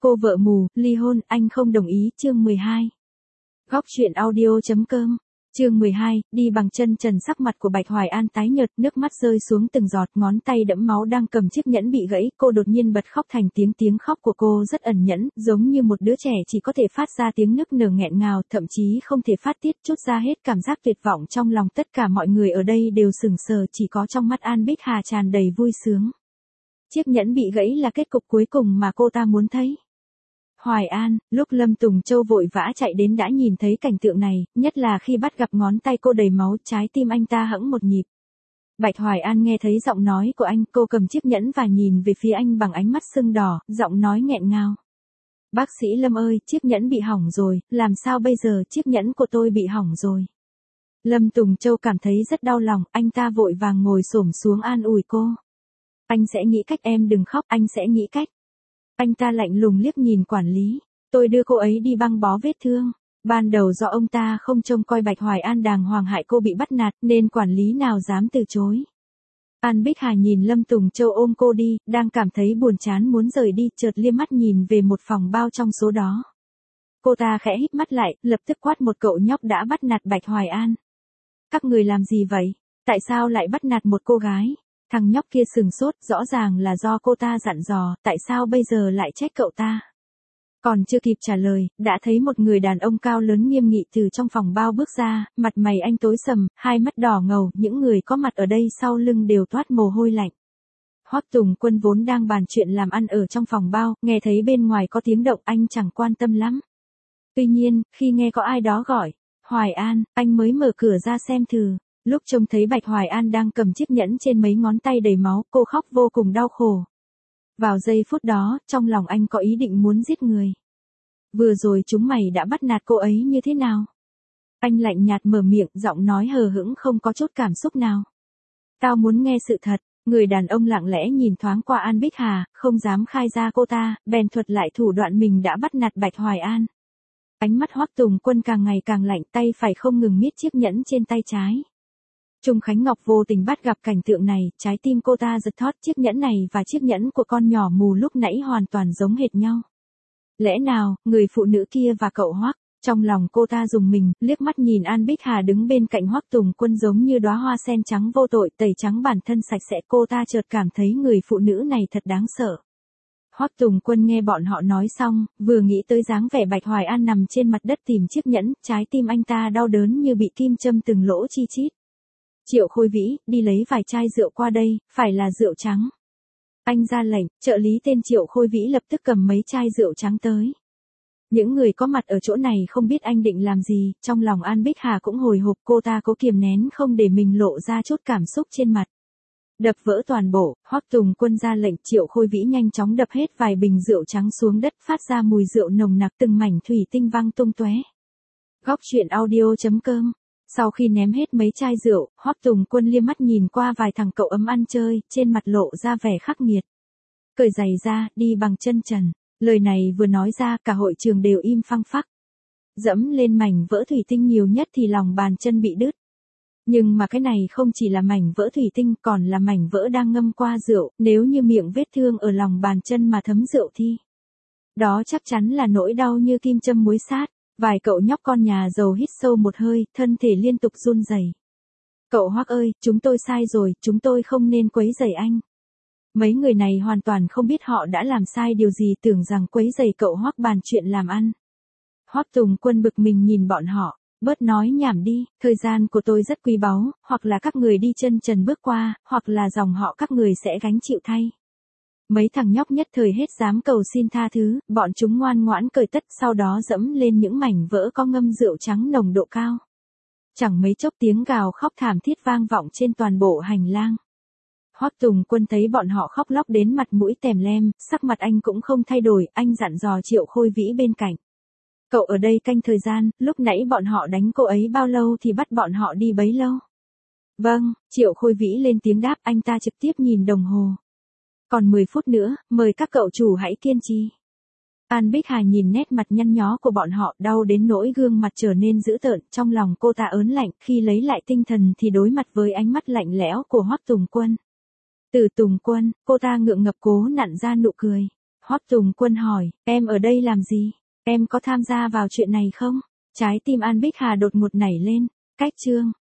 Cô vợ mù, ly hôn, anh không đồng ý, chương 12. Góc truyện audio.com. Chương 12, đi bằng chân trần. Sắc mặt của Bạch Hoài An tái nhợt, nước mắt rơi xuống từng giọt, ngón tay đẫm máu đang cầm chiếc nhẫn bị gãy, cô đột nhiên bật khóc thành tiếng. Tiếng khóc của cô rất ẩn nhẫn, giống như một đứa trẻ chỉ có thể phát ra tiếng nức nở nghẹn ngào, thậm chí không thể phát tiết, trút ra hết cảm giác tuyệt vọng trong lòng. Tất cả mọi người ở đây đều sững sờ, chỉ có trong mắt An Bích Hà tràn đầy vui sướng. Chiếc nhẫn bị gãy là kết cục cuối cùng mà cô ta muốn thấy. Hoài An, lúc Lâm Tùng Châu vội vã chạy đến đã nhìn thấy cảnh tượng này, nhất là khi bắt gặp ngón tay cô đầy máu, trái tim anh ta hẫng một nhịp. Bạch Hoài An nghe thấy giọng nói của anh, cô cầm chiếc nhẫn và nhìn về phía anh bằng ánh mắt sưng đỏ, giọng nói nghẹn ngào. Bác sĩ Lâm ơi, chiếc nhẫn bị hỏng rồi, làm sao bây giờ, chiếc nhẫn của tôi bị hỏng rồi. Lâm Tùng Châu cảm thấy rất đau lòng, anh ta vội vàng ngồi xổm xuống an ủi cô. Anh sẽ nghĩ cách, em đừng khóc, anh sẽ nghĩ cách. Anh ta lạnh lùng liếc nhìn quản lý, tôi đưa cô ấy đi băng bó vết thương. Ban đầu do ông ta không trông coi Bạch Hoài An đàng hoàng hại cô bị bắt nạt nên quản lý nào dám từ chối. An Bích Hà nhìn Lâm Tùng Châu ôm cô đi, đang cảm thấy buồn chán muốn rời đi, chợt liếc mắt nhìn về một phòng bao trong số đó. Cô ta khẽ híp mắt lại, lập tức quát một cậu nhóc đã bắt nạt Bạch Hoài An. Các người làm gì vậy? Tại sao lại bắt nạt một cô gái? Thằng nhóc kia sừng sốt, rõ ràng là do cô ta dặn dò, tại sao bây giờ lại trách cậu ta? Còn chưa kịp trả lời, đã thấy một người đàn ông cao lớn nghiêm nghị từ trong phòng bao bước ra, mặt mày anh tối sầm, hai mắt đỏ ngầu, những người có mặt ở đây sau lưng đều toát mồ hôi lạnh. Hoắc Tùng Quân vốn đang bàn chuyện làm ăn ở trong phòng bao, nghe thấy bên ngoài có tiếng động anh chẳng quan tâm lắm. Tuy nhiên, khi nghe có ai đó gọi, Hoài An, anh mới mở cửa ra xem thử. Lúc trông thấy Bạch Hoài An đang cầm chiếc nhẫn trên mấy ngón tay đầy máu, cô khóc vô cùng đau khổ. Vào giây phút đó, trong lòng anh có ý định muốn giết người. Vừa rồi chúng mày đã bắt nạt cô ấy như thế nào? Anh lạnh nhạt mở miệng, giọng nói hờ hững không có chút cảm xúc nào. Tao muốn nghe sự thật. Người đàn ông lặng lẽ nhìn thoáng qua An Bích Hà, không dám khai ra cô ta, bèn thuật lại thủ đoạn mình đã bắt nạt Bạch Hoài An. Ánh mắt Hoắc Tùng Quân càng ngày càng lạnh, tay phải không ngừng miết chiếc nhẫn trên tay trái. Trung Khánh Ngọc vô tình bắt gặp cảnh tượng này, trái tim cô ta giật thót, chiếc nhẫn này và chiếc nhẫn của con nhỏ mù lúc nãy hoàn toàn giống hệt nhau. Lẽ nào, người phụ nữ kia và cậu Hoắc? Trong lòng cô ta rùng mình, liếc mắt nhìn An Bích Hà đứng bên cạnh Hoắc Tùng Quân giống như đóa hoa sen trắng vô tội, tẩy trắng bản thân sạch sẽ, cô ta chợt cảm thấy người phụ nữ này thật đáng sợ. Hoắc Tùng Quân nghe bọn họ nói xong, vừa nghĩ tới dáng vẻ Bạch Hoài An nằm trên mặt đất tìm chiếc nhẫn, trái tim anh ta đau đớn như bị kim châm từng lỗ chi chít. Triệu Khôi Vĩ, đi lấy vài chai rượu qua đây, phải là rượu trắng. Anh ra lệnh, trợ lý tên Triệu Khôi Vĩ lập tức cầm mấy chai rượu trắng tới. Những người có mặt ở chỗ này không biết anh định làm gì, trong lòng An Bích Hà cũng hồi hộp, cô ta cố kiềm nén không để mình lộ ra chút cảm xúc trên mặt. Đập vỡ toàn bộ, Hoắc Tùng Quân ra lệnh, Triệu Khôi Vĩ nhanh chóng đập hết vài bình rượu trắng xuống đất, phát ra mùi rượu nồng nặc, từng mảnh thủy tinh văng tung tóe. Góc truyện audio.com. Sau khi ném hết mấy chai rượu, Hoắc Tùng Quân liếc mắt nhìn qua vài thằng cậu ấm ăn chơi, trên mặt lộ ra vẻ khắc nghiệt. Cởi giày ra, đi bằng chân trần. Lời này vừa nói ra, cả hội trường đều im phăng phắc. Dẫm lên mảnh vỡ thủy tinh nhiều nhất thì lòng bàn chân bị đứt. Nhưng mà cái này không chỉ là mảnh vỡ thủy tinh, còn là mảnh vỡ đang ngâm qua rượu, nếu như miệng vết thương ở lòng bàn chân mà thấm rượu thì đó chắc chắn là nỗi đau như kim châm muối sát. Vài cậu nhóc con nhà giàu hít sâu một hơi, thân thể liên tục run rẩy. Cậu Hoắc ơi, chúng tôi sai rồi, chúng tôi không nên quấy rầy anh. Mấy người này hoàn toàn không biết họ đã làm sai điều gì, tưởng rằng quấy rầy cậu Hoắc bàn chuyện làm ăn. Hoắc Tùng Quân bực mình nhìn bọn họ, bớt nói nhảm đi, thời gian của tôi rất quý báu, hoặc là các người đi chân trần bước qua, hoặc là dòng họ các người sẽ gánh chịu thay. Mấy thằng nhóc nhất thời hết dám cầu xin tha thứ, bọn chúng ngoan ngoãn cởi tất, sau đó dẫm lên những mảnh vỡ có ngâm rượu trắng nồng độ cao. Chẳng mấy chốc tiếng gào khóc thảm thiết vang vọng trên toàn bộ hành lang. Hoắc Tùng Quân thấy bọn họ khóc lóc đến mặt mũi tèm lem, sắc mặt anh cũng không thay đổi, anh dặn dò Triệu Khôi Vĩ bên cạnh. Cậu ở đây canh thời gian, lúc nãy bọn họ đánh cô ấy bao lâu thì bắt bọn họ đi bấy lâu. Vâng, Triệu Khôi Vĩ lên tiếng đáp, anh ta trực tiếp nhìn đồng hồ. Còn 10 phút nữa, mời các cậu chủ hãy kiên trì. An Bích Hà nhìn nét mặt nhăn nhó của bọn họ, đau đến nỗi gương mặt trở nên dữ tợn, trong lòng cô ta ớn lạnh, khi lấy lại tinh thần thì đối mặt với ánh mắt lạnh lẽo của Hoắc Tùng Quân. Từ Tùng Quân, cô ta ngượng ngập cố nặn ra nụ cười. Hoắc Tùng Quân hỏi, em ở đây làm gì? Em có tham gia vào chuyện này không? Trái tim An Bích Hà đột ngột nảy lên. Cách chương.